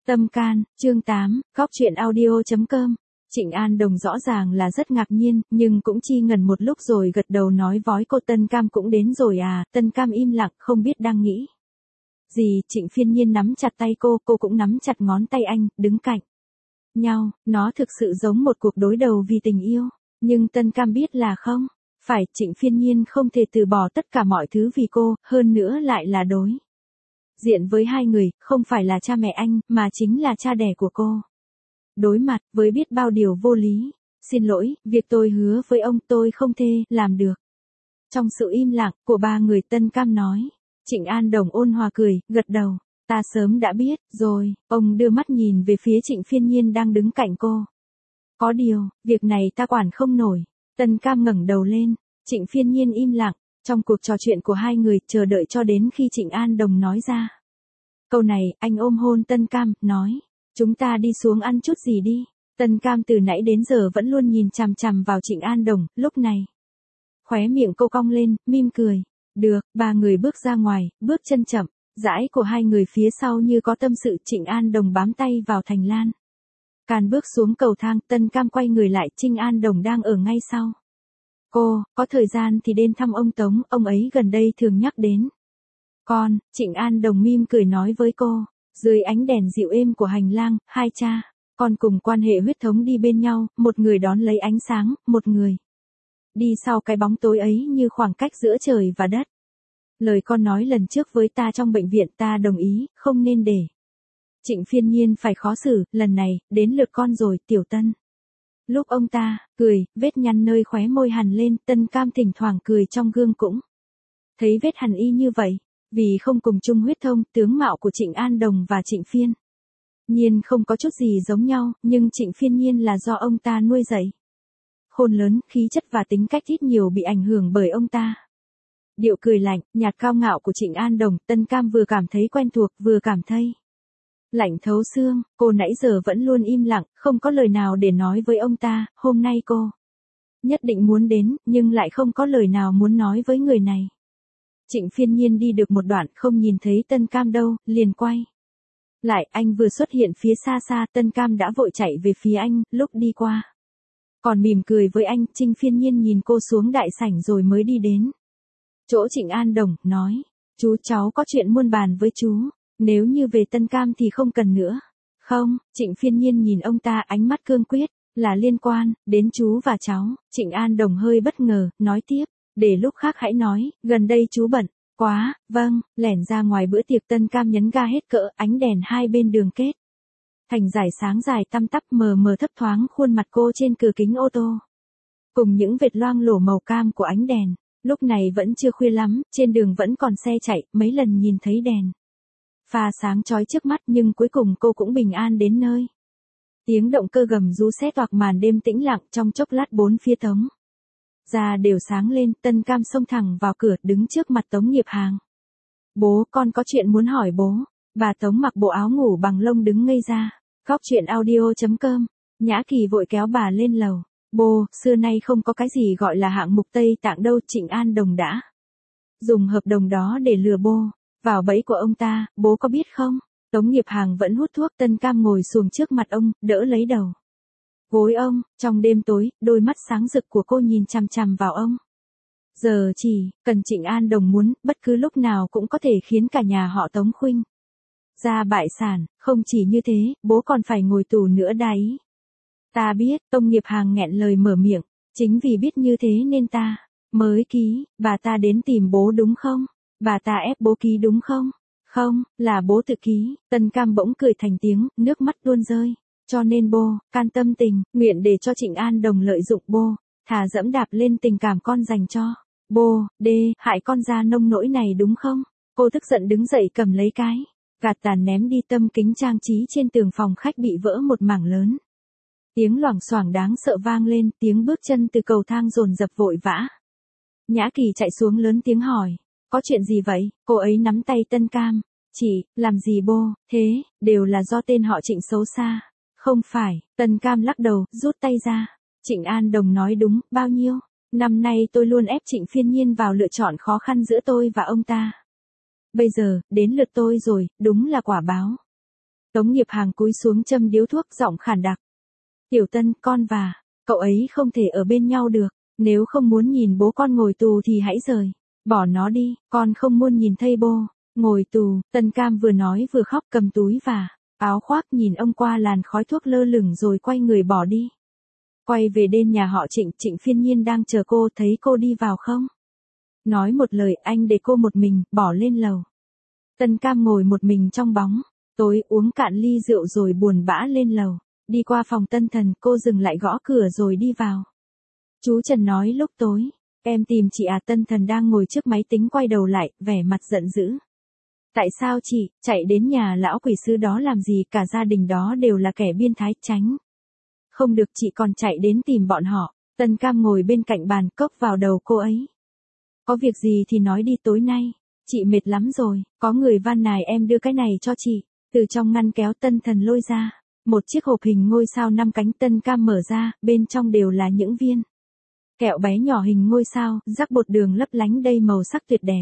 Tâm can, chương 8, Cóc truyện audio.com. Trịnh An Đồng rõ ràng là rất ngạc nhiên, nhưng cũng chi ngần một lúc rồi gật đầu nói vói cô Tân Cam cũng đến rồi à. Tân Cam im lặng không biết đang nghĩ gì. Trịnh Phiên Nhiên nắm chặt tay cô cũng nắm chặt ngón tay anh, đứng cạnh nhau. Nó thực sự giống một cuộc đối đầu vì tình yêu. Nhưng Tân Cam biết là không phải. Trịnh Phiên Nhiên không thể từ bỏ tất cả mọi thứ vì cô, hơn nữa lại là đối diện với hai người, không phải là cha mẹ anh, mà chính là cha đẻ của cô. Đối mặt với biết bao điều vô lý. Xin lỗi, việc tôi hứa với ông tôi không thể làm được. Trong sự im lặng của ba người, Tân Cam nói. Trịnh An Đồng ôn hòa cười, gật đầu. Ta sớm đã biết rồi. Ông đưa mắt nhìn về phía Trịnh Phiên Nhiên đang đứng cạnh cô. Có điều, việc này ta quản không nổi. Tân Cam ngẩng đầu lên. Trịnh Phiên Nhiên im lặng. Trong cuộc trò chuyện của hai người, chờ đợi cho đến khi Trịnh An Đồng nói ra câu này, anh ôm hôn Tân Cam, nói. Chúng ta đi xuống ăn chút gì đi. Tân Cam từ nãy đến giờ vẫn luôn nhìn chằm chằm vào Trịnh An Đồng, lúc này. Khóe miệng cô cong lên, mỉm cười. Được, ba người bước ra ngoài, bước chân chậm, dãi của hai người phía sau như có tâm sự. Trịnh An Đồng bám tay vào thành lan can bước xuống cầu thang. Tân Cam quay người lại, Trịnh An Đồng đang ở ngay sau cô. Có thời gian thì đến thăm ông Tống, ông ấy gần đây thường nhắc đến con. Trịnh An Đồng mỉm cười nói với cô. Dưới ánh đèn dịu êm của hành lang, hai cha con cùng quan hệ huyết thống đi bên nhau, một người đón lấy ánh sáng, một người đi sau cái bóng tối ấy như khoảng cách giữa trời và đất. Lời con nói lần trước với ta trong bệnh viện, ta đồng ý, không nên để Trịnh Phiên Nhiên phải khó xử. Lần này, đến lượt con rồi, Tiểu Tân. Lúc ông ta cười, vết nhăn nơi khóe môi hằn lên. Tân Cam thỉnh thoảng cười trong gương cũng thấy vết hằn y như vậy. Vì không cùng chung huyết thống, tướng mạo của Trịnh An Đồng và Trịnh Phiên Nhiên không có chút gì giống nhau, nhưng Trịnh Phiên Nhiên là do ông ta nuôi dạy khôn lớn, khí chất và tính cách ít nhiều bị ảnh hưởng bởi ông ta. Điệu cười lạnh, nhạt cao ngạo của Trịnh An Đồng, Tân Cam vừa cảm thấy quen thuộc, vừa cảm thấy lạnh thấu xương. Cô nãy giờ vẫn luôn im lặng, không có lời nào để nói với ông ta. Hôm nay cô nhất định muốn đến, nhưng lại không có lời nào muốn nói với người này. Trịnh Phiên Nhiên đi được một đoạn, không nhìn thấy Tân Cam đâu, liền quay lại. Anh vừa xuất hiện phía xa xa, Tân Cam đã vội chạy về phía anh. Lúc đi qua còn mỉm cười với anh. Trịnh Phiên Nhiên nhìn cô xuống đại sảnh rồi mới đi đến chỗ Trịnh An Đồng, nói. Chú, cháu có chuyện muốn bàn với chú. Nếu như về Tân Cam thì không cần nữa. Không. Trịnh Phiên Nhiên nhìn ông ta, ánh mắt cương quyết. Là liên quan đến chú và cháu. Trịnh An Đồng hơi bất ngờ, nói tiếp. Để lúc khác hãy nói, gần đây chú bận quá. Vâng. Lẻn ra ngoài bữa tiệc, Tân Cam nhấn ga hết cỡ, ánh đèn hai bên đường kết thành dải sáng dài tăm tắp, mờ mờ thấp thoáng khuôn mặt cô trên cửa kính ô tô, cùng những vệt loang lổ màu cam của ánh đèn. Lúc này vẫn chưa khuya lắm, trên đường vẫn còn xe chạy, mấy lần nhìn thấy đèn pha sáng chói trước mắt, nhưng cuối cùng cô cũng bình an đến nơi. Tiếng động cơ gầm rú xé toạc màn đêm tĩnh lặng. Trong chốc lát bốn phía Tống ra đều sáng lên. Tân Cam xông thẳng vào cửa, đứng trước mặt Tống Nghiệp Hàng. Bố, con có chuyện muốn hỏi bố. Bà Tống mặc bộ áo ngủ bằng lông đứng ngây ra. Cóc truyện audio.com. Nhã Kỳ vội kéo bà lên lầu. Bố, xưa nay không có cái gì gọi là hạng mục Tây Tạng đâu. Trịnh An Đồng đã dùng hợp đồng đó để lừa bố vào bẫy của ông ta, bố có biết không? Tống Nghiệp Hàng vẫn hút thuốc. Tân Cam ngồi xuống trước mặt ông, đỡ lấy đầu gối ông. Trong đêm tối, đôi mắt sáng rực của cô nhìn chằm chằm vào ông. Giờ chỉ cần Trịnh An Đồng muốn, bất cứ lúc nào cũng có thể khiến cả nhà họ Tống khuynh ra bại sản. Không chỉ như thế, bố còn phải ngồi tù nữa đấy. Ta biết. Tống Nghiệp Hàng nghẹn lời mở miệng. Chính vì biết như thế nên ta mới ký. Bà ta đến tìm bố đúng không? Bà ta ép bố ký đúng không? Không, là bố tự ký. Tân Cam bỗng cười thành tiếng, nước mắt tuôn rơi. Cho nên bố can tâm tình nguyện để cho Trịnh An Đồng lợi dụng bố, thà dẫm đạp lên tình cảm con dành cho bố, hại con ra nông nỗi này đúng không? Cô tức giận đứng dậy, cầm lấy cái gạt tàn ném đi. Tâm kính trang trí trên tường phòng khách bị vỡ một mảng lớn. Tiếng loảng xoảng đáng sợ vang lên, tiếng bước chân từ cầu thang dồn dập vội vã. Nhã Kỳ chạy xuống lớn tiếng hỏi. Có chuyện gì vậy? Cô ấy nắm tay Tân Cam. Chị, làm gì bố? Thế, đều là do tên họ Trịnh xấu xa. Không phải. Tân Cam lắc đầu, rút tay ra. Trịnh An Đồng nói đúng. Bao nhiêu năm nay tôi luôn ép Trịnh Phiên Nhiên vào lựa chọn khó khăn giữa tôi và ông ta. Bây giờ, đến lượt tôi rồi, đúng là quả báo. Tống Nghiệp Hàng cúi xuống châm điếu thuốc giọng khàn đặc. Tiểu Tân, con và cậu ấy không thể ở bên nhau được, nếu không muốn nhìn bố con ngồi tù thì hãy rời, bỏ nó đi, con không muốn nhìn thấy bố ngồi tù. Tân Cam vừa nói vừa khóc, cầm túi và áo khoác nhìn ông qua làn khói thuốc lơ lửng rồi quay người bỏ đi. Quay về đến nhà họ Trịnh, Trịnh Phiên Nhiên đang chờ cô, thấy cô đi vào không nói một lời, anh để cô một mình, bỏ lên lầu. Tân Cam ngồi một mình trong bóng tối, uống cạn ly rượu rồi buồn bã lên lầu. Đi qua phòng Tân Thần, cô dừng lại gõ cửa rồi đi vào. Chú Trần nói lúc tối, em tìm chị à? Tân Thần đang ngồi trước máy tính quay đầu lại, vẻ mặt giận dữ. Tại sao chị, chạy đến nhà lão quỷ sư đó làm gì, cả gia đình đó đều là kẻ biên thái, tránh. Không được, chị còn chạy đến tìm bọn họ. Tân Cam ngồi bên cạnh bàn, cốc vào đầu cô ấy. Có việc gì thì nói đi, tối nay chị mệt lắm rồi, có người van nài em đưa cái này cho chị. Từ trong ngăn kéo Tân Thần lôi ra một chiếc hộp hình ngôi sao 5 cánh. Tân Cam mở ra, bên trong đều là những viên kẹo bé nhỏ hình ngôi sao, rắc bột đường lấp lánh đầy màu sắc tuyệt đẹp.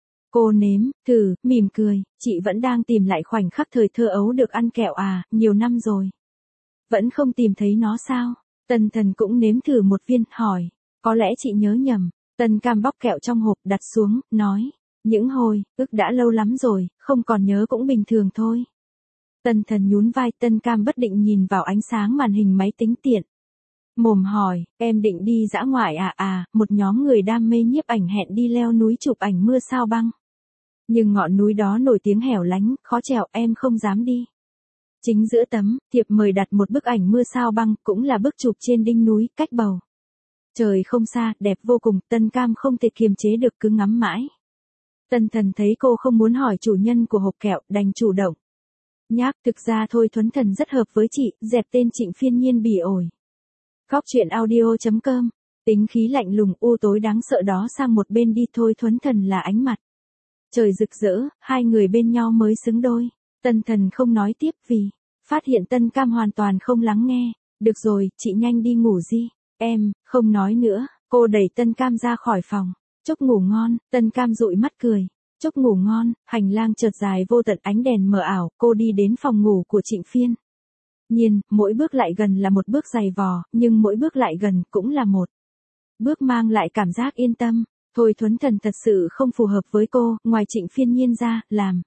Cô nếm thử, mỉm cười, chị vẫn đang tìm lại khoảnh khắc thời thơ ấu được ăn kẹo à, nhiều năm rồi. Vẫn không tìm thấy nó sao? Tân Thần cũng nếm thử một viên, hỏi, có lẽ chị nhớ nhầm. Tân Cam bóc kẹo trong hộp đặt xuống, nói, những hồi ức đã lâu lắm rồi, không còn nhớ cũng bình thường thôi. Tân Thần nhún vai. Tân Cam bất định nhìn vào ánh sáng màn hình máy tính tiện mồm hỏi, em định đi dã ngoại à? À, một nhóm người đam mê nhiếp ảnh hẹn đi leo núi chụp ảnh mưa sao băng. Nhưng ngọn núi đó nổi tiếng hẻo lánh, khó trèo, em không dám đi. Chính giữa tấm thiệp mời đặt một bức ảnh mưa sao băng, cũng là bức chụp trên đỉnh núi, cách bầu trời không xa, đẹp vô cùng. Tân Cam không thể kiềm chế được, cứ ngắm mãi. Tân Thần thấy cô không muốn hỏi chủ nhân của hộp kẹo, đành chủ động nháp, thực ra thôi Thuấn Thần rất hợp với chị, dẹp tên Trịnh Phiên Nhiên bỉ ổi. Góc truyện audio.com, tính khí lạnh lùng u tối đáng sợ đó sang một bên đi, thôi Thuấn Thần là ánh mặt trời rực rỡ, hai người bên nhau mới xứng đôi. Tân Thần không nói tiếp vì phát hiện Tân Cam hoàn toàn không lắng nghe. Được rồi, chị nhanh đi ngủ đi. Em không nói nữa. Cô đẩy Tân Cam ra khỏi phòng. Chúc ngủ ngon. Tân Cam dụi mắt cười. Chúc ngủ ngon. Hành lang chợt dài vô tận, ánh đèn mờ ảo. Cô đi đến phòng ngủ của Trịnh Phiên Nhiên, mỗi bước lại gần là một bước dày vò, nhưng mỗi bước lại gần cũng là một bước mang lại cảm giác yên tâm. Thôi Thuấn Thần thật sự không phù hợp với cô, ngoài Trịnh Phiên Nhiên ra, làm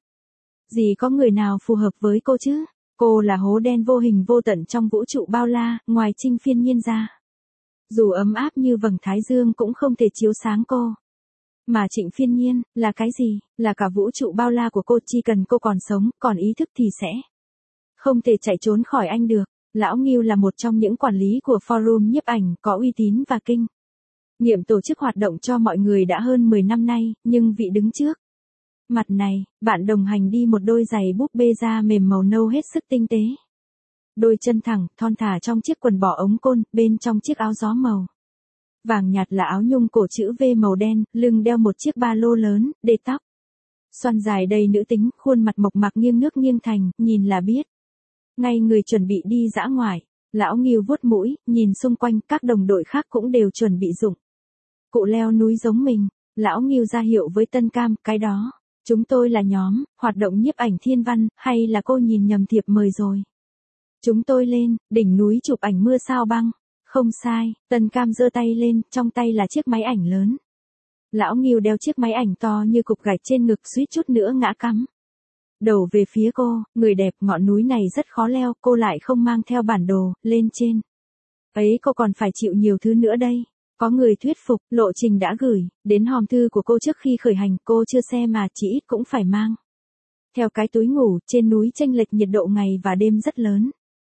gì có người nào phù hợp với cô chứ? Cô là hố đen vô hình vô tận trong vũ trụ bao la, ngoài Trịnh Phiên Nhiên ra. Dù ấm áp như vầng thái dương cũng không thể chiếu sáng cô. Mà Trịnh Phiên Nhiên, là cái gì? Là cả vũ trụ bao la của cô, chỉ cần cô còn sống, còn ý thức thì sẽ không thể chạy trốn khỏi anh được. Lão Ngưu là một trong những quản lý của forum nhiếp ảnh có uy tín và kinh nghiệm tổ chức hoạt động cho mọi người đã hơn 10 năm nay, nhưng vị đứng trước mặt này, bạn đồng hành đi một đôi giày búp bê da mềm màu nâu hết sức tinh tế. Đôi chân thẳng, thon thả trong chiếc quần bò ống côn, bên trong chiếc áo gió màu vàng nhạt là áo nhung cổ chữ V màu đen, lưng đeo một chiếc ba lô lớn, để tóc xoăn dài đầy nữ tính, khuôn mặt mộc mạc nghiêng nước nghiêng thành, nhìn là biết ngay người chuẩn bị đi dã ngoại. Lão Ngưu vuốt mũi, nhìn xung quanh, các đồng đội khác cũng đều chuẩn bị dụng cụ leo núi giống mình. Lão Ngưu ra hiệu với Tân Cam, cái đó, chúng tôi là nhóm hoạt động nhiếp ảnh thiên văn, hay là cô nhìn nhầm thiệp mời rồi? Chúng tôi lên đỉnh núi chụp ảnh mưa sao băng. Không sai. Tân Cam giơ tay lên, trong tay là chiếc máy ảnh lớn. Lão Ngưu đeo chiếc máy ảnh to như cục gạch trên ngực, suýt chút nữa ngã cắm đầu về phía cô. Người đẹp, ngọn núi này rất khó leo, cô lại không mang theo bản đồ, lên trên ấy cô còn phải chịu nhiều thứ nữa đây. Có người thuyết phục, lộ trình đã gửi đến hòm thư của cô trước khi khởi hành, cô chưa xem mà chỉ ít cũng phải mang theo cái túi ngủ. Trên núi chênh lệch nhiệt độ ngày và đêm rất lớn.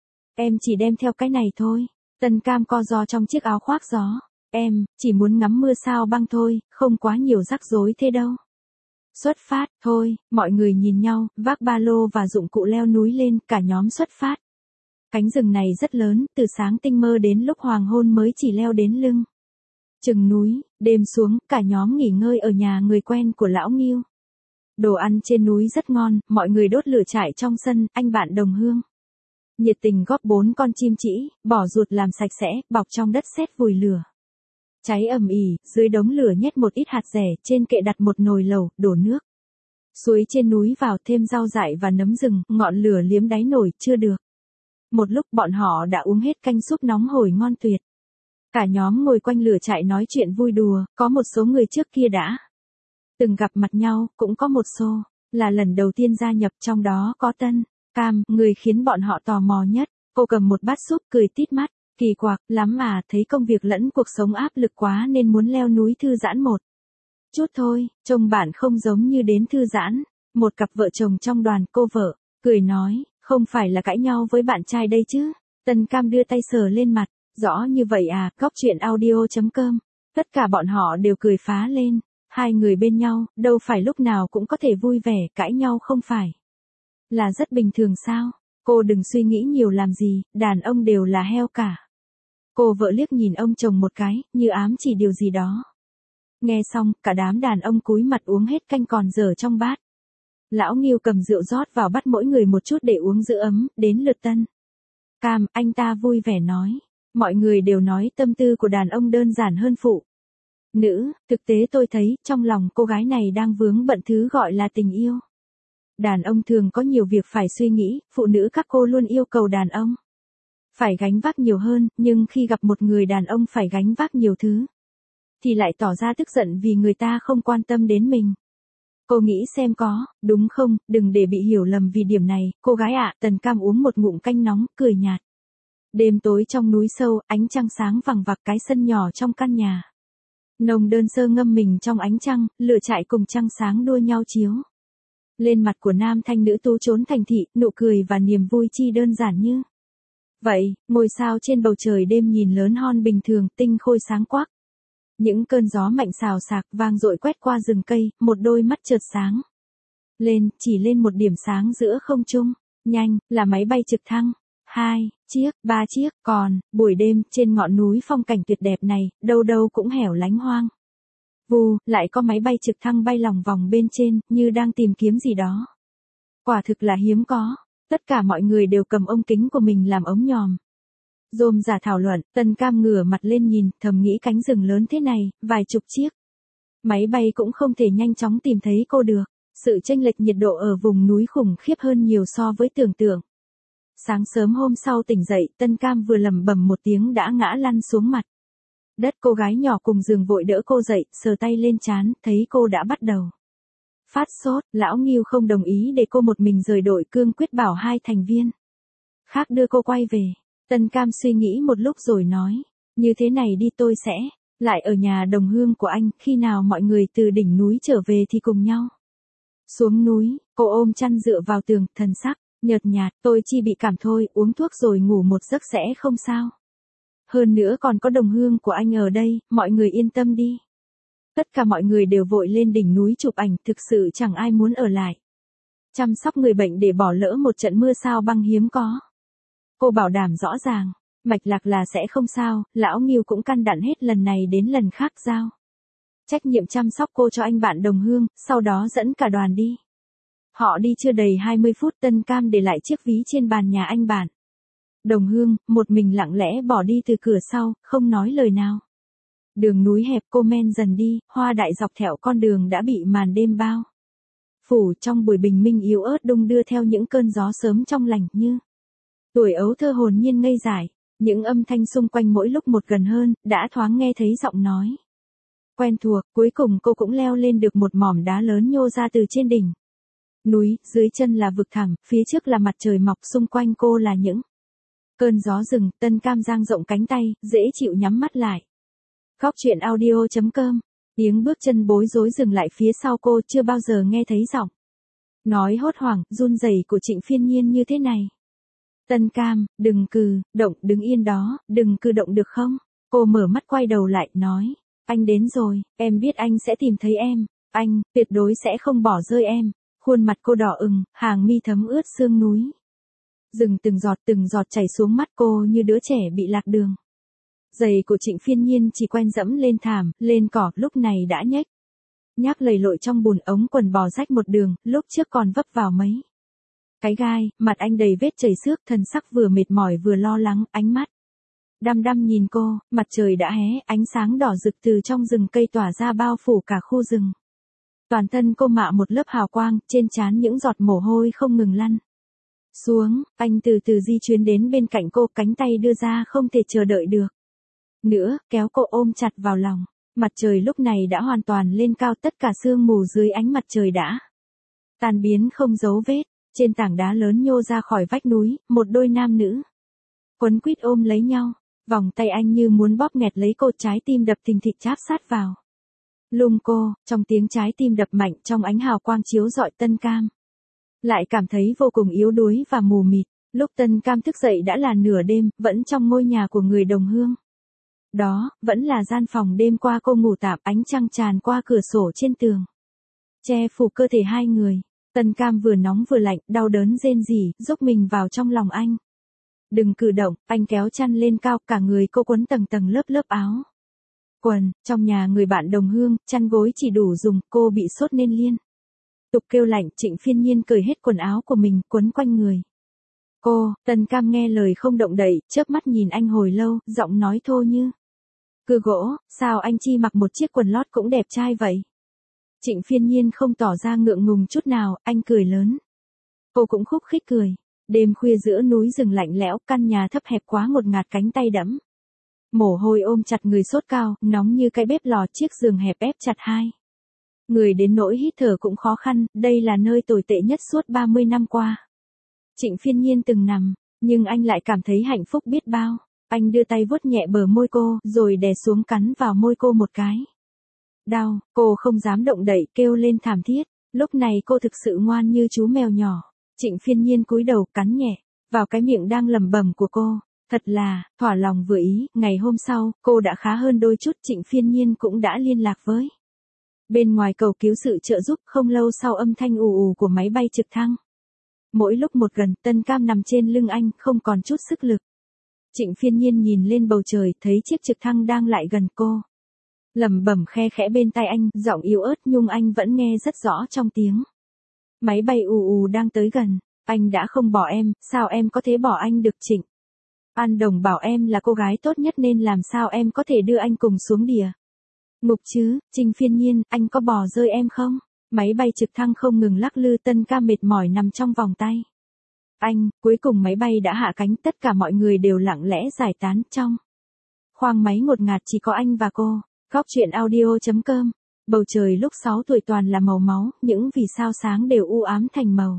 Em chỉ đem theo cái này thôi. Tân Cam co ro trong chiếc áo khoác gió. Em chỉ muốn ngắm mưa sao băng thôi, không quá nhiều rắc rối thế đâu. Xuất phát, thôi. Mọi người nhìn nhau, vác ba lô và dụng cụ leo núi lên, cả nhóm xuất phát. Cánh rừng này rất lớn, từ sáng tinh mơ đến lúc hoàng hôn mới chỉ leo đến lưng chừng núi. Đêm xuống, cả nhóm nghỉ ngơi ở nhà người quen của Lão Ngưu. Đồ ăn trên núi rất ngon, mọi người đốt lửa trại trong sân, anh bạn đồng hương nhiệt tình góp 4 con chim trĩ, bỏ ruột làm sạch sẽ, bọc trong đất sét vùi lửa cháy ầm ĩ. Dưới đống lửa nhét một ít hạt dẻ, trên kệ đặt một nồi lẩu, đổ nước Suối trên núi vào thêm rau dại và nấm rừng, ngọn lửa liếm đáy nồi, chưa được. Một lúc bọn họ đã uống hết canh súp nóng hổi ngon tuyệt. Cả nhóm ngồi quanh lửa trại nói chuyện vui đùa, có một số người trước kia đã từng gặp mặt nhau, cũng có một số là lần đầu tiên gia nhập, trong đó có Tân Cam, người khiến bọn họ tò mò nhất. Cô cầm một bát súp cười tít mắt, kỳ quặc lắm mà, thấy công việc lẫn cuộc sống áp lực quá nên muốn leo núi thư giãn một chút thôi, trông bạn không giống như đến thư giãn. Một cặp vợ chồng trong đoàn, cô vợ cười nói, không phải là cãi nhau với bạn trai đây chứ. Tân Cam đưa tay sờ lên mặt, rõ như vậy à. Góc chuyện audio.com. Tất cả bọn họ đều cười phá lên. Hai người bên nhau, đâu phải lúc nào cũng có thể vui vẻ, cãi nhau không phải là rất bình thường sao? Cô đừng suy nghĩ nhiều làm gì, đàn ông đều là heo cả. Cô vợ liếc nhìn ông chồng một cái, như ám chỉ điều gì đó. Nghe xong, cả đám đàn ông cúi mặt uống hết canh còn dở trong bát. Lão Nghiêu cầm rượu rót vào bắt mỗi người một chút để uống giữ ấm, đến lượt Tân Cam, anh ta vui vẻ nói. Mọi người đều nói tâm tư của đàn ông đơn giản hơn phụ nữ, thực tế tôi thấy, trong lòng cô gái này đang vướng bận thứ gọi là tình yêu. Đàn ông thường có nhiều việc phải suy nghĩ, phụ nữ các cô luôn yêu cầu đàn ông phải gánh vác nhiều hơn, nhưng khi gặp một người đàn ông phải gánh vác nhiều thứ, thì lại tỏ ra tức giận vì người ta không quan tâm đến mình. Cô nghĩ xem có, đúng không, đừng để bị hiểu lầm vì điểm này, cô gái ạ. Tần Cam uống một ngụm canh nóng, cười nhạt. Đêm tối trong núi sâu, ánh trăng sáng vằng vặc cái sân nhỏ trong căn nhà. Nồng đơn sơ ngâm mình trong ánh trăng, lửa trại cùng trăng sáng đua nhau chiếu lên mặt của nam thanh nữ tú trốn thành thị, nụ cười và niềm vui chi đơn giản như vậy. Ngôi sao trên bầu trời đêm nhìn lớn hon bình thường, tinh khôi sáng quắc. Những cơn gió mạnh xào xạc vang dội quét qua rừng cây, một đôi mắt chợt sáng lên, chỉ lên một điểm sáng giữa không trung. Nhanh, là máy bay trực thăng. 2 chiếc, 3 chiếc, còn, buổi đêm, trên ngọn núi phong cảnh tuyệt đẹp này, đâu đâu cũng hẻo lánh hoang vu, lại có máy bay trực thăng bay lòng vòng bên trên, như đang tìm kiếm gì đó. Quả thực là hiếm có. Tất cả mọi người đều cầm ống kính của mình làm ống nhòm. Rôm rả thảo luận, Tân Cam ngửa mặt lên nhìn, thầm nghĩ cánh rừng lớn thế này, vài chục chiếc máy bay cũng không thể nhanh chóng tìm thấy cô được. Sự chênh lệch nhiệt độ ở vùng núi khủng khiếp hơn nhiều so với tưởng tượng. Sáng sớm hôm sau tỉnh dậy, Tân Cam vừa lẩm bẩm một tiếng đã ngã lăn xuống mặt đất. Cô gái nhỏ cùng giường vội đỡ cô dậy, sờ tay lên trán, thấy cô đã bắt đầu phát sốt. Lão Nghiêu không đồng ý để cô một mình rời đội, cương quyết bảo hai thành viên khác đưa cô quay về. Tân Cam suy nghĩ một lúc rồi nói, như thế này đi, tôi sẽ lại ở nhà đồng hương của anh, khi nào mọi người từ đỉnh núi trở về thì cùng nhau xuống núi. Cô ôm chăn dựa vào tường, thần sắc nhợt nhạt, tôi chỉ bị cảm thôi, uống thuốc rồi ngủ một giấc sẽ không sao. Hơn nữa còn có đồng hương của anh ở đây, mọi người yên tâm đi. Tất cả mọi người đều vội lên đỉnh núi chụp ảnh, thực sự chẳng ai muốn ở lại chăm sóc người bệnh để bỏ lỡ một trận mưa sao băng hiếm có. Cô bảo đảm rõ ràng, mạch lạc là sẽ không sao. Lão Nghiêu cũng căn dặn hết lần này đến lần khác giao trách nhiệm chăm sóc cô cho anh bạn đồng hương, sau đó dẫn cả đoàn đi. Họ đi chưa đầy 20 phút, Tân Cam để lại chiếc ví trên bàn nhà anh bạn đồng hương, một mình lặng lẽ bỏ đi từ cửa sau, không nói lời nào. Đường núi hẹp, cô men dần đi, hoa đại dọc theo con đường đã bị màn đêm bao phủ. Trong buổi bình minh yếu ớt đung đưa theo những cơn gió sớm trong lành, như tuổi ấu thơ hồn nhiên ngây dại. Những âm thanh xung quanh mỗi lúc một gần hơn, đã thoáng nghe thấy giọng nói quen thuộc. Cuối cùng cô cũng leo lên được một mỏm đá lớn nhô ra từ trên đỉnh núi. Dưới chân là vực thẳm, phía trước là mặt trời mọc, xung quanh cô là những cơn gió rừng. Tân Cam dang rộng cánh tay, dễ chịu nhắm mắt lại. Góc chuyện audio.com. Tiếng bước chân bối rối dừng lại phía sau cô, chưa bao giờ nghe thấy giọng nói hốt hoảng, run rẩy của Trịnh Phiên Nhiên như thế này. Tân Cam, đừng cử động, đứng yên đó, đừng cử động được không? Cô mở mắt quay đầu lại, nói, anh đến rồi, em biết anh sẽ tìm thấy em, anh, tuyệt đối sẽ không bỏ rơi em. Khuôn mặt cô đỏ ửng, hàng mi thấm ướt sương núi rừng từng giọt chảy xuống mắt cô như đứa trẻ bị lạc đường. Giày của Trịnh Phiên Nhiên chỉ quen dẫm lên thảm, lên cỏ, lúc này đã nhếch nhác lầy lội trong bùn. Ống quần bò rách một đường, lúc trước còn vấp vào mấy cái gai. Mặt anh đầy vết chảy xước, thần sắc vừa mệt mỏi vừa lo lắng, ánh mắt đăm đăm nhìn cô. Mặt trời đã hé, ánh sáng đỏ rực từ trong rừng cây tỏa ra bao phủ cả khu rừng. Toàn thân cô mạ một lớp hào quang, trên trán những giọt mồ hôi không ngừng lăn xuống, anh từ từ di chuyển đến bên cạnh cô, cánh tay đưa ra không thể chờ đợi được nữa, kéo cô ôm chặt vào lòng. Mặt trời lúc này đã hoàn toàn lên cao, tất cả sương mù dưới ánh mặt trời đã tan biến không dấu vết. Trên tảng đá lớn nhô ra khỏi vách núi, một đôi nam nữ quấn quýt ôm lấy nhau, vòng tay anh như muốn bóp nghẹt lấy cô, trái tim đập thình thịch cháp sát vào lưng cô, trong tiếng trái tim đập mạnh, trong ánh hào quang chiếu rọi, Tân Cam lại cảm thấy vô cùng yếu đuối và mù mịt. Lúc Tân Cam thức dậy đã là nửa đêm, vẫn trong ngôi nhà của người đồng hương. Đó, vẫn là gian phòng đêm qua cô ngủ tạm, ánh trăng tràn qua cửa sổ trên tường, che phủ cơ thể hai người. Tân Cam vừa nóng vừa lạnh, đau đớn rên rỉ, dốc mình vào trong lòng anh. Đừng cử động, anh kéo chăn lên cao, cả người cô quấn tầng tầng lớp lớp áo quần. Trong nhà người bạn đồng hương, chăn gối chỉ đủ dùng, cô bị sốt nên liên tục kêu lạnh. Trịnh Phiên Nhiên cởi hết quần áo của mình, quấn quanh người cô. Tân Cam nghe lời không động đậy, chớp mắt nhìn anh hồi lâu, giọng nói thô như cưa gỗ, sao anh chi mặc một chiếc quần lót cũng đẹp trai vậy? Trịnh Phiên Nhiên không tỏ ra ngượng ngùng chút nào, anh cười lớn. Cô cũng khúc khích cười. Đêm khuya giữa núi rừng lạnh lẽo, căn nhà thấp hẹp quá ngột ngạt, cánh tay đẫm mồ hôi ôm chặt người, sốt cao, nóng như cái bếp lò, chiếc giường hẹp ép chặt hai người đến nỗi hít thở cũng khó khăn. Đây là nơi tồi tệ nhất suốt 30 năm qua Trịnh Phiên Nhiên từng nằm, nhưng anh lại cảm thấy hạnh phúc biết bao. Anh đưa tay vuốt nhẹ bờ môi cô, rồi đè xuống cắn vào môi cô một cái. Đau, cô không dám động đậy, kêu lên thảm thiết. Lúc này cô thực sự ngoan như chú mèo nhỏ. Trịnh Phiên Nhiên cúi đầu cắn nhẹ vào cái miệng đang lẩm bẩm của cô. Thật là thỏa lòng vừa ý. Ngày hôm sau, cô đã khá hơn đôi chút. Trịnh Phiên Nhiên cũng đã liên lạc với bên ngoài cầu cứu sự trợ giúp. Không lâu sau, âm thanh ù ù của máy bay trực thăng mỗi lúc một gần. Tân Cam nằm trên lưng anh, không còn chút sức lực. Trịnh Phiên Nhiên nhìn lên bầu trời, thấy chiếc trực thăng đang lại gần cô, lẩm bẩm khe khẽ bên tai anh, giọng yếu ớt nhưng anh vẫn nghe rất rõ trong tiếng máy bay ù ù đang tới gần. Anh đã không bỏ em, sao em có thể bỏ anh được? Trịnh An Đồng bảo em là cô gái tốt nhất, nên làm sao em có thể đưa anh cùng xuống địa ngục chứ? Trịnh Phiên Nhiên, anh có bỏ rơi em không? Máy bay trực thăng không ngừng lắc lư. Tân Cam mệt mỏi nằm trong vòng tay anh. Cuối cùng máy bay đã hạ cánh, tất cả mọi người đều lặng lẽ giải tán. Trong khoang máy ngột ngạt chỉ có anh và cô. Góc truyện audio.com. Bầu trời lúc 6 tuổi toàn là màu máu, những vì sao sáng đều u ám thành màu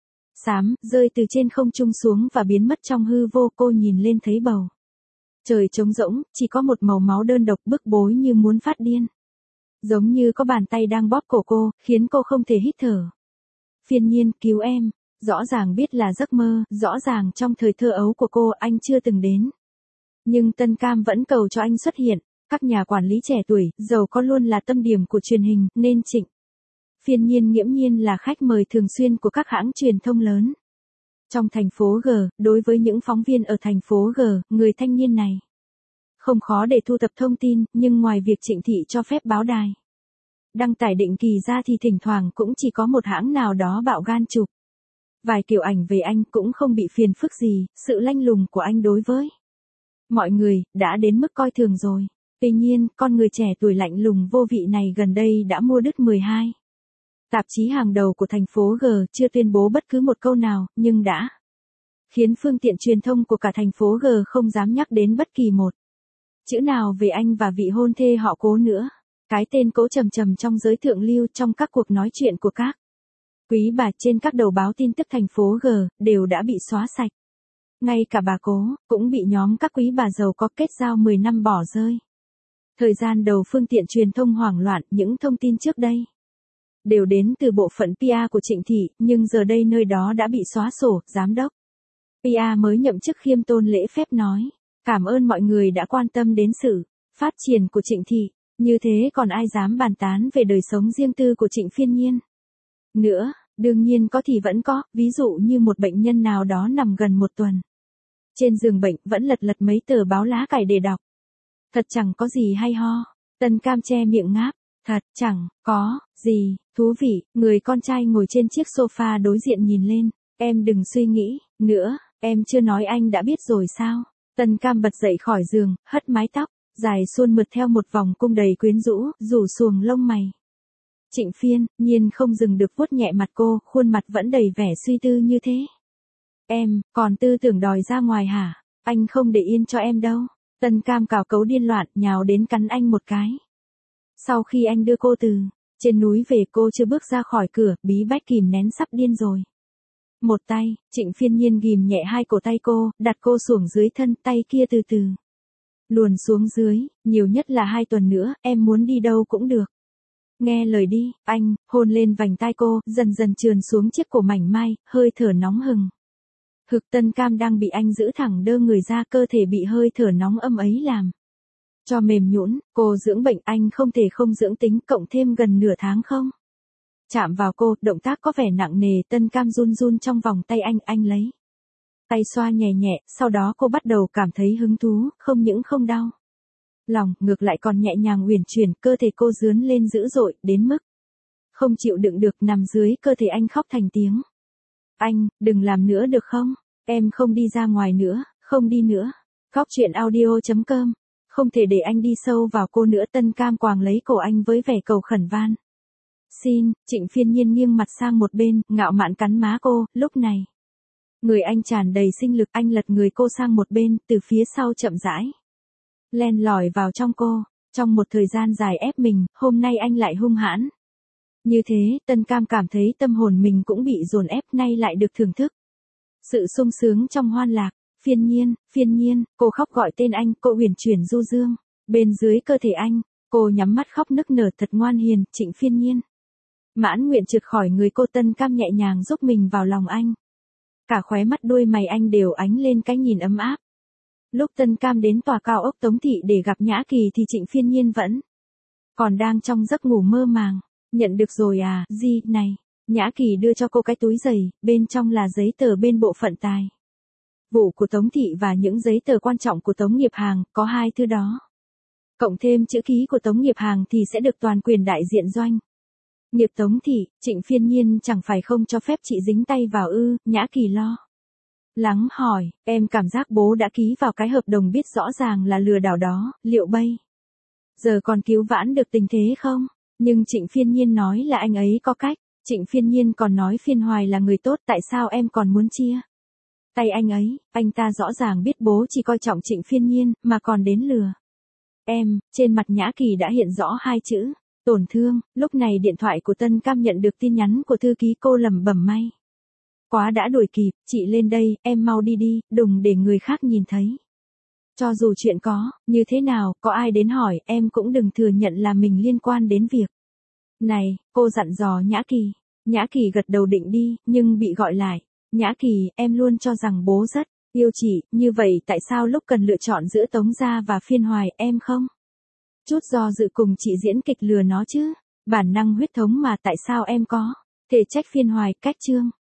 xám, rơi từ trên không trung xuống và biến mất trong hư vô. Cô nhìn lên thấy bầu trời trống rỗng, chỉ có một màu máu đơn độc, bức bối như muốn phát điên. Giống như có bàn tay đang bóp cổ cô, khiến cô không thể hít thở. Phiên Nhiên, cứu em. Rõ ràng biết là giấc mơ, rõ ràng trong thời thơ ấu của cô anh chưa từng đến. Nhưng Tân Cam vẫn cầu cho anh xuất hiện. Các nhà quản lý trẻ tuổi, giàu có luôn là tâm điểm của truyền hình, nên Trịnh Phiên Nhiên nghiễm nhiên là khách mời thường xuyên của các hãng truyền thông lớn trong thành phố G. Đối với những phóng viên ở thành phố G, người thanh niên này không khó để thu thập thông tin, nhưng ngoài việc Trịnh thị cho phép báo đài đăng tải định kỳ ra thì thỉnh thoảng cũng chỉ có một hãng nào đó bạo gan chụp vài kiểu ảnh về anh, cũng không bị phiền phức gì. Sự lanh lùng của anh đối với mọi người đã đến mức coi thường rồi. Tuy nhiên, con người trẻ tuổi lạnh lùng vô vị này gần đây đã mua đứt 12 tạp chí hàng đầu của thành phố G, chưa tuyên bố bất cứ một câu nào, nhưng đã khiến phương tiện truyền thông của cả thành phố G không dám nhắc đến bất kỳ một chữ nào về anh và vị hôn thê họ Cố nữa. Cái tên Cố trầm trầm trong giới thượng lưu, trong các cuộc nói chuyện của các quý bà trên các đầu báo tin tức thành phố G, đều đã bị xóa sạch. Ngay cả bà Cố cũng bị nhóm các quý bà giàu có kết giao 10 năm bỏ rơi. Thời gian đầu phương tiện truyền thông hoảng loạn, những thông tin trước đây đều đến từ bộ phận PR của Trịnh thị, nhưng giờ đây nơi đó đã bị xóa sổ. Giám đốc PR mới nhậm chức khiêm tốn lễ phép nói: "Cảm ơn mọi người đã quan tâm đến sự phát triển của Trịnh thị, như thế còn ai dám bàn tán về đời sống riêng tư của Trịnh Phiên Nhiên nữa." Đương nhiên có thì vẫn có, ví dụ như một bệnh nhân nào đó nằm gần một tuần trên giường bệnh, vẫn lật lật mấy tờ báo lá cải để đọc. Thật chẳng có gì hay ho. Tân Cam che miệng ngáp. Thật chẳng có gì thú vị. Người con trai ngồi trên chiếc sofa đối diện nhìn lên. Em đừng suy nghĩ nữa, em chưa nói anh đã biết rồi sao? Tân Cam bật dậy khỏi giường, hất mái tóc dài suôn mượt theo một vòng cung đầy quyến rũ, rủ xuồng lông mày Trịnh Phiên Nhiên không dừng được vuốt nhẹ mặt cô, khuôn mặt vẫn đầy vẻ suy tư như thế. Em, còn tư tưởng đòi ra ngoài hả? Anh không để yên cho em đâu. Tân Cam cào cấu điên loạn, nhào đến cắn anh một cái. Sau khi anh đưa cô từ trên núi về, cô chưa bước ra khỏi cửa, bí bách kìm nén sắp điên rồi. Một tay, Trịnh Phiên Nhiên ghìm nhẹ hai cổ tay cô, đặt cô xuống dưới thân, tay kia từ từ luồn xuống dưới, nhiều nhất là 2 tuần nữa, em muốn đi đâu cũng được. Nghe lời đi, anh, hôn lên vành tai cô, dần dần trườn xuống chiếc cổ mảnh mai, hơi thở nóng hừng. Hực. Tân Cam đang bị anh giữ thẳng đơ người ra, cơ thể bị hơi thở nóng âm ấy làm cho mềm nhũn. Cô dưỡng bệnh, anh không thể không dưỡng tính, cộng thêm gần nửa tháng không chạm vào cô, động tác có vẻ nặng nề. Tân Cam run run trong vòng tay anh lấy tay xoa nhẹ nhẹ, sau đó cô bắt đầu cảm thấy hứng thú, không những không đau lòng, ngược lại còn nhẹ nhàng uyển chuyển, cơ thể cô rướn lên dữ dội, đến mức không chịu đựng được, nằm dưới cơ thể anh khóc thành tiếng. Anh, đừng làm nữa được không? Em không đi ra ngoài nữa, không đi nữa. Góc truyện audio.com. Không thể để anh đi sâu vào cô nữa. Tân Cam quàng lấy cổ anh với vẻ cầu khẩn van xin. Trịnh Phiên Nhiên nghiêng mặt sang một bên, ngạo mạn cắn má cô, lúc này người anh tràn đầy sinh lực, anh lật người cô sang một bên, từ phía sau chậm rãi len lỏi vào trong cô. Trong một thời gian dài ép mình, hôm nay anh lại hung hãn như thế. Tân Cam cảm thấy tâm hồn mình cũng bị dồn ép, nay lại được thưởng thức sự sung sướng trong hoan lạc. Phiên Nhiên, cô khóc gọi tên anh, cô uyển chuyển du dương bên dưới cơ thể anh, cô nhắm mắt khóc nức nở thật ngoan hiền. Trịnh Phiên Nhiên mãn nguyện trượt khỏi người cô. Tân Cam nhẹ nhàng giúp mình vào lòng anh, cả khóe mắt đuôi mày anh đều ánh lên cái nhìn ấm áp. Lúc Tân Cam đến tòa cao ốc Tống Thị để gặp Nhã Kỳ thì Trịnh Phiên Nhiên vẫn còn đang trong giấc ngủ mơ màng. Nhận được rồi à, gì, này. Nhã Kỳ đưa cho cô cái túi giày, bên trong là giấy tờ bên bộ phận tài vụ của Tống Thị và những giấy tờ quan trọng của Tống Nghiệp Hàng, có 2 thứ đó. Cộng thêm chữ ký của Tống Nghiệp Hàng thì sẽ được toàn quyền đại diện doanh nghiệp Tống Thị. Trịnh Phiên Nhiên chẳng phải không cho phép chị dính tay vào ư? Nhã Kỳ lo lắng hỏi, em cảm giác bố đã ký vào cái hợp đồng biết rõ ràng là lừa đảo đó, liệu bây giờ còn cứu vãn được tình thế không? Nhưng Trịnh Phiên Nhiên nói là anh ấy có cách. Trịnh Phiên Nhiên còn nói Phiên Hoài là người tốt, tại sao em còn muốn chia tay anh ấy? Anh ta rõ ràng biết bố chỉ coi trọng Trịnh Phiên Nhiên, mà còn đến lừa em. Trên mặt Nhã Kỳ đã hiện rõ 2 chữ tổn thương. Lúc này điện thoại của Tân Cam nhận được tin nhắn của thư ký. Cô lẩm bẩm may quá đã đuổi kịp. Chị lên đây, em mau đi đi, đừng để người khác nhìn thấy. Cho dù chuyện có như thế nào, có ai đến hỏi, em cũng đừng thừa nhận là mình liên quan đến việc này. Cô dặn dò Nhã Kỳ. Nhã Kỳ gật đầu định đi, nhưng bị gọi lại. Nhã Kỳ, em luôn cho rằng bố rất yêu chị, như vậy tại sao lúc cần lựa chọn giữa Tống Gia và Phiên Hoài, em không chút do dự cùng chị diễn kịch lừa nó chứ? Bản năng huyết thống mà, tại sao em có thể trách Phiên Hoài? Cách chương